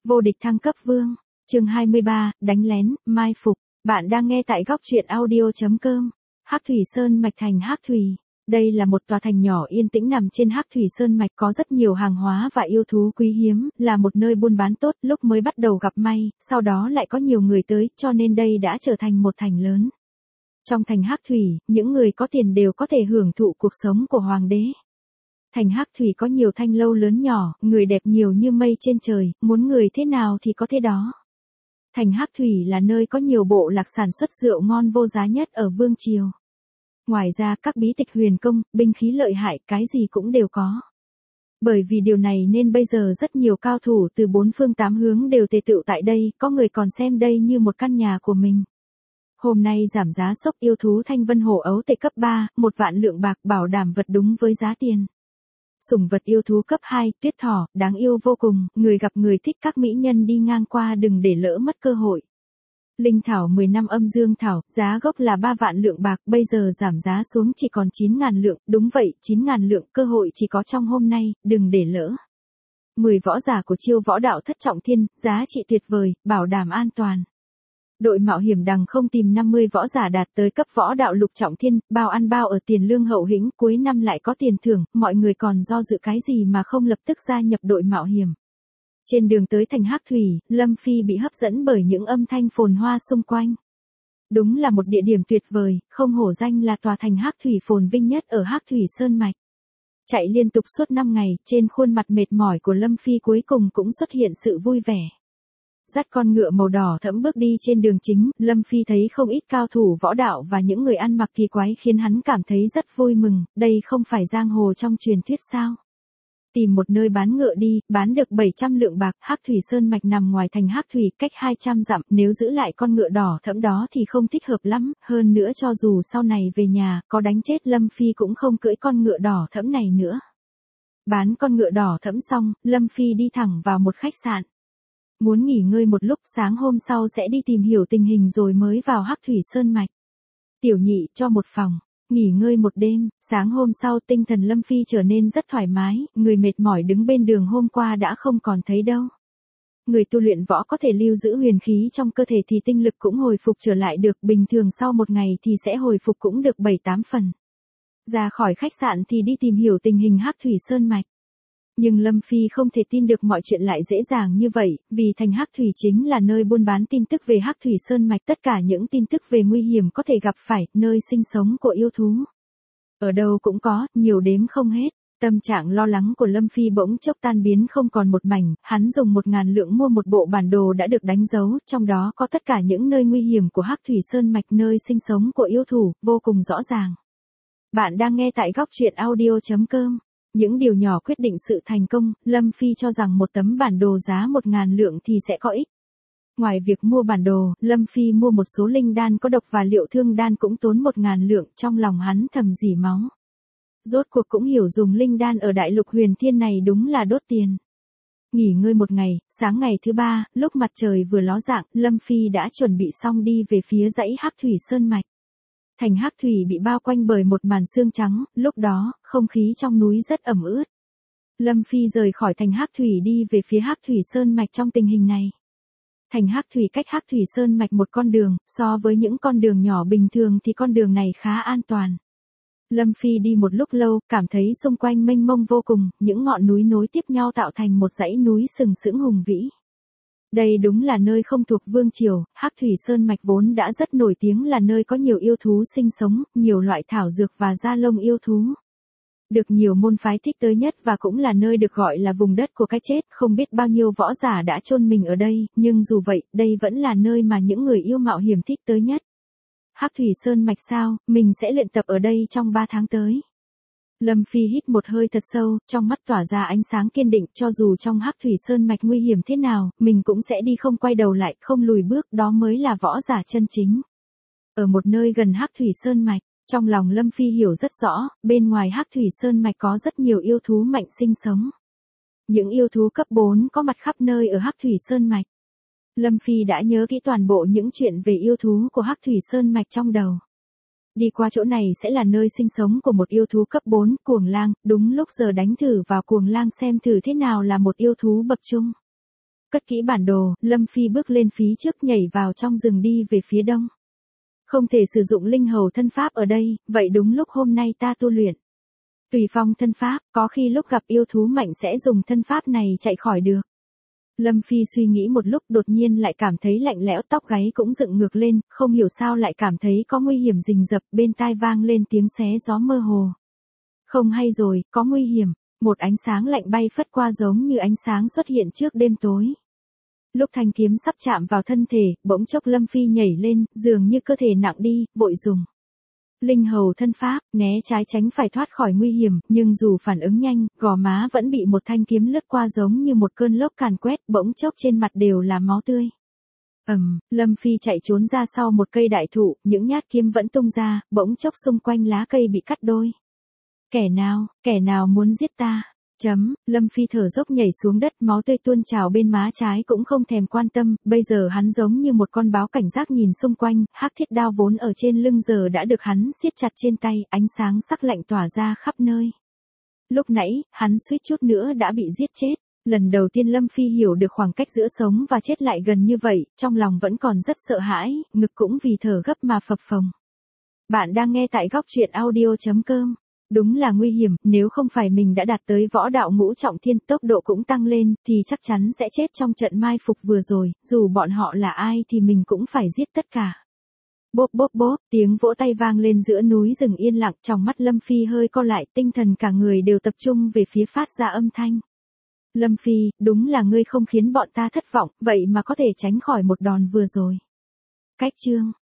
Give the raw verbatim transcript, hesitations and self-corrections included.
Vô địch thăng cấp vương. Chương hai mươi ba, đánh lén, mai phục. Bạn đang nghe tại góc truyện audio chấm com. Hắc Thủy Sơn mạch thành Hắc Thủy. Đây là một tòa thành nhỏ yên tĩnh nằm trên Hắc Thủy Sơn mạch, có rất nhiều hàng hóa và yêu thú quý hiếm, là một nơi buôn bán tốt. Lúc mới bắt đầu gặp may, sau đó lại có nhiều người tới, cho nên đây đã trở thành một thành lớn. Trong thành Hắc Thủy, những người có tiền đều có thể hưởng thụ cuộc sống của hoàng đế. Thành Hắc Thủy có nhiều thanh lâu lớn nhỏ, người đẹp nhiều như mây trên trời, muốn người thế nào thì có thế đó. Thành Hắc Thủy là nơi có nhiều bộ lạc sản xuất rượu ngon vô giá nhất ở Vương Triều. Ngoài ra các bí tịch huyền công, binh khí lợi hại, cái gì cũng đều có. Bởi vì điều này nên bây giờ rất nhiều cao thủ từ bốn phương tám hướng đều tề tựu tại đây, có người còn xem đây như một căn nhà của mình. Hôm nay giảm giá sốc yêu thú Thanh Vân Hổ ấu tệ cấp ba, một vạn lượng bạc, bảo đảm vật đúng với giá tiền. Sủng vật yêu thú cấp hai, tuyết thỏ, đáng yêu vô cùng, người gặp người thích, các mỹ nhân đi ngang qua đừng để lỡ mất cơ hội. Linh thảo mười năm âm dương thảo, giá gốc là ba vạn lượng bạc, bây giờ giảm giá xuống chỉ còn chín ngàn lượng, đúng vậy, chín ngàn lượng, cơ hội chỉ có trong hôm nay, đừng để lỡ. mười võ giả của chiêu võ đạo thất trọng thiên, giá trị tuyệt vời, bảo đảm an toàn. Đội mạo hiểm đằng không tìm năm mươi võ giả đạt tới cấp võ đạo lục trọng thiên, bao ăn bao ở, tiền lương hậu hĩnh, cuối năm lại có tiền thưởng, mọi người còn do dự cái gì mà không lập tức gia nhập đội mạo hiểm. Trên đường tới thành Hắc Thủy, Lâm Phi bị hấp dẫn bởi những âm thanh phồn hoa xung quanh. Đúng là một địa điểm tuyệt vời, không hổ danh là tòa thành Hắc Thủy phồn vinh nhất ở Hắc Thủy Sơn mạch. Chạy liên tục suốt năm ngày, trên khuôn mặt mệt mỏi của Lâm Phi cuối cùng cũng xuất hiện sự vui vẻ. Dắt con ngựa màu đỏ thẫm bước đi trên đường chính, Lâm Phi thấy không ít cao thủ võ đạo và những người ăn mặc kỳ quái khiến hắn cảm thấy rất vui mừng, đây không phải giang hồ trong truyền thuyết sao. Tìm một nơi bán ngựa đi, bán được bảy trăm lượng bạc. Hắc Thủy Sơn mạch nằm ngoài thành Hắc Thủy, cách hai trăm dặm, nếu giữ lại con ngựa đỏ thẫm đó thì không thích hợp lắm, hơn nữa cho dù sau này về nhà, có đánh chết Lâm Phi cũng không cưỡi con ngựa đỏ thẫm này nữa. Bán con ngựa đỏ thẫm xong, Lâm Phi đi thẳng vào một khách sạn. Muốn nghỉ ngơi một lúc, sáng hôm sau sẽ đi tìm hiểu tình hình rồi mới vào Hắc Thủy Sơn mạch. Tiểu nhị cho một phòng, nghỉ ngơi một đêm, sáng hôm sau tinh thần Lâm Phi trở nên rất thoải mái, người mệt mỏi đứng bên đường hôm qua đã không còn thấy đâu. Người tu luyện võ có thể lưu giữ huyền khí trong cơ thể thì tinh lực cũng hồi phục trở lại được, bình thường sau một ngày thì sẽ hồi phục cũng được bảy tám phần. Ra khỏi khách sạn thì đi tìm hiểu tình hình Hắc Thủy Sơn mạch. Nhưng Lâm Phi không thể tin được mọi chuyện lại dễ dàng như vậy, vì thành Hắc Thủy chính là nơi buôn bán tin tức về Hắc Thủy Sơn mạch, tất cả những tin tức về nguy hiểm có thể gặp phải, nơi sinh sống của yêu thú. Ở đâu cũng có, nhiều đếm không hết. Tâm trạng lo lắng của Lâm Phi bỗng chốc tan biến không còn một mảnh, hắn dùng một ngàn lượng mua một bộ bản đồ đã được đánh dấu, trong đó có tất cả những nơi nguy hiểm của Hắc Thủy Sơn mạch, nơi sinh sống của yêu thú, vô cùng rõ ràng. Bạn đang nghe tại góc truyện audio chấm com. Những điều nhỏ quyết định sự thành công, Lâm Phi cho rằng một tấm bản đồ giá một ngàn lượng thì sẽ có ích. Ngoài việc mua bản đồ, Lâm Phi mua một số linh đan có độc và liệu thương đan cũng tốn một ngàn lượng, trong lòng hắn thầm rỉ máu. Rốt cuộc cũng hiểu dùng linh đan ở đại lục huyền thiên này đúng là đốt tiền. Nghỉ ngơi một ngày, sáng ngày thứ ba, lúc mặt trời vừa ló dạng, Lâm Phi đã chuẩn bị xong đi về phía dãy Hắc Thủy Sơn mạch. Thành Hắc Thủy bị bao quanh bởi một màn sương trắng, lúc đó, không khí trong núi rất ẩm ướt. Lâm Phi rời khỏi thành Hắc Thủy đi về phía Hắc Thủy Sơn mạch trong tình hình này. Thành Hắc Thủy cách Hắc Thủy Sơn mạch một con đường, so với những con đường nhỏ bình thường thì con đường này khá an toàn. Lâm Phi đi một lúc lâu, cảm thấy xung quanh mênh mông vô cùng, những ngọn núi nối tiếp nhau tạo thành một dãy núi sừng sững hùng vĩ. Đây đúng là nơi không thuộc Vương Triều, Hắc Thủy Sơn mạch vốn đã rất nổi tiếng là nơi có nhiều yêu thú sinh sống, nhiều loại thảo dược và da lông yêu thú. Được nhiều môn phái thích tới nhất và cũng là nơi được gọi là vùng đất của cái chết, không biết bao nhiêu võ giả đã chôn mình ở đây, nhưng dù vậy, đây vẫn là nơi mà những người yêu mạo hiểm thích tới nhất. Hắc Thủy Sơn mạch sao, mình sẽ luyện tập ở đây trong ba tháng tới. Lâm Phi hít một hơi thật sâu, trong mắt tỏa ra ánh sáng kiên định, cho dù trong Hắc Thủy Sơn mạch nguy hiểm thế nào, mình cũng sẽ đi không quay đầu lại, không lùi bước, đó mới là võ giả chân chính. Ở một nơi gần Hắc Thủy Sơn mạch, trong lòng Lâm Phi hiểu rất rõ, bên ngoài Hắc Thủy Sơn mạch có rất nhiều yêu thú mạnh sinh sống. Những yêu thú cấp bốn có mặt khắp nơi ở Hắc Thủy Sơn mạch. Lâm Phi đã nhớ kỹ toàn bộ những chuyện về yêu thú của Hắc Thủy Sơn mạch trong đầu. Đi qua chỗ này sẽ là nơi sinh sống của một yêu thú cấp bốn, Cuồng Lang, đúng lúc giờ đánh thử vào Cuồng Lang xem thử thế nào là một yêu thú bậc trung. cất kỹ bản đồ, Lâm Phi bước lên phía trước nhảy vào trong rừng đi về phía đông. Không thể sử dụng linh hầu thân pháp ở đây, vậy đúng lúc hôm nay ta tu luyện. Tùy phong thân pháp, có khi lúc gặp yêu thú mạnh sẽ dùng thân pháp này chạy khỏi được. Lâm Phi suy nghĩ một lúc đột nhiên lại cảm thấy lạnh lẽo, tóc gáy cũng dựng ngược lên, không hiểu sao lại cảm thấy có nguy hiểm rình rập, bên tai vang lên tiếng xé gió mơ hồ. Không hay rồi, có nguy hiểm, một ánh sáng lạnh bay phất qua giống như ánh sáng xuất hiện trước đêm tối. Lúc thanh kiếm sắp chạm vào thân thể, bỗng chốc Lâm Phi nhảy lên, dường như cơ thể nặng đi, vội dùng linh hầu thân pháp, né trái tránh phải thoát khỏi nguy hiểm, nhưng dù phản ứng nhanh, gò má vẫn bị một thanh kiếm lướt qua giống như một cơn lốc càn quét, bỗng chốc trên mặt đều là máu tươi. Ầm, Lâm Phi chạy trốn ra sau một cây đại thụ, những nhát kiếm vẫn tung ra, bỗng chốc xung quanh lá cây bị cắt đôi. Kẻ nào, kẻ nào muốn giết ta? Chấm, Lâm Phi thở dốc nhảy xuống đất, máu tươi tuôn trào bên má trái cũng không thèm quan tâm, bây giờ hắn giống như một con báo cảnh giác nhìn xung quanh, hắc thiết đao vốn ở trên lưng giờ đã được hắn siết chặt trên tay, ánh sáng sắc lạnh tỏa ra khắp nơi. Lúc nãy, hắn suýt chút nữa đã bị giết chết, lần đầu tiên Lâm Phi hiểu được khoảng cách giữa sống và chết lại gần như vậy, trong lòng vẫn còn rất sợ hãi, ngực cũng vì thở gấp mà phập phồng. Bạn đang nghe tại góc truyện audio chấm com. Đúng là nguy hiểm, nếu không phải mình đã đạt tới võ đạo ngũ trọng thiên, tốc độ cũng tăng lên, thì chắc chắn sẽ chết trong trận mai phục vừa rồi, dù bọn họ là ai thì mình cũng phải giết tất cả. Bốp bốp bốp, tiếng vỗ tay vang lên giữa núi rừng yên lặng, trong mắt Lâm Phi hơi co lại, tinh thần cả người đều tập trung về phía phát ra âm thanh. Lâm Phi, đúng là ngươi không khiến bọn ta thất vọng, vậy mà có thể tránh khỏi một đòn vừa rồi. Cách chương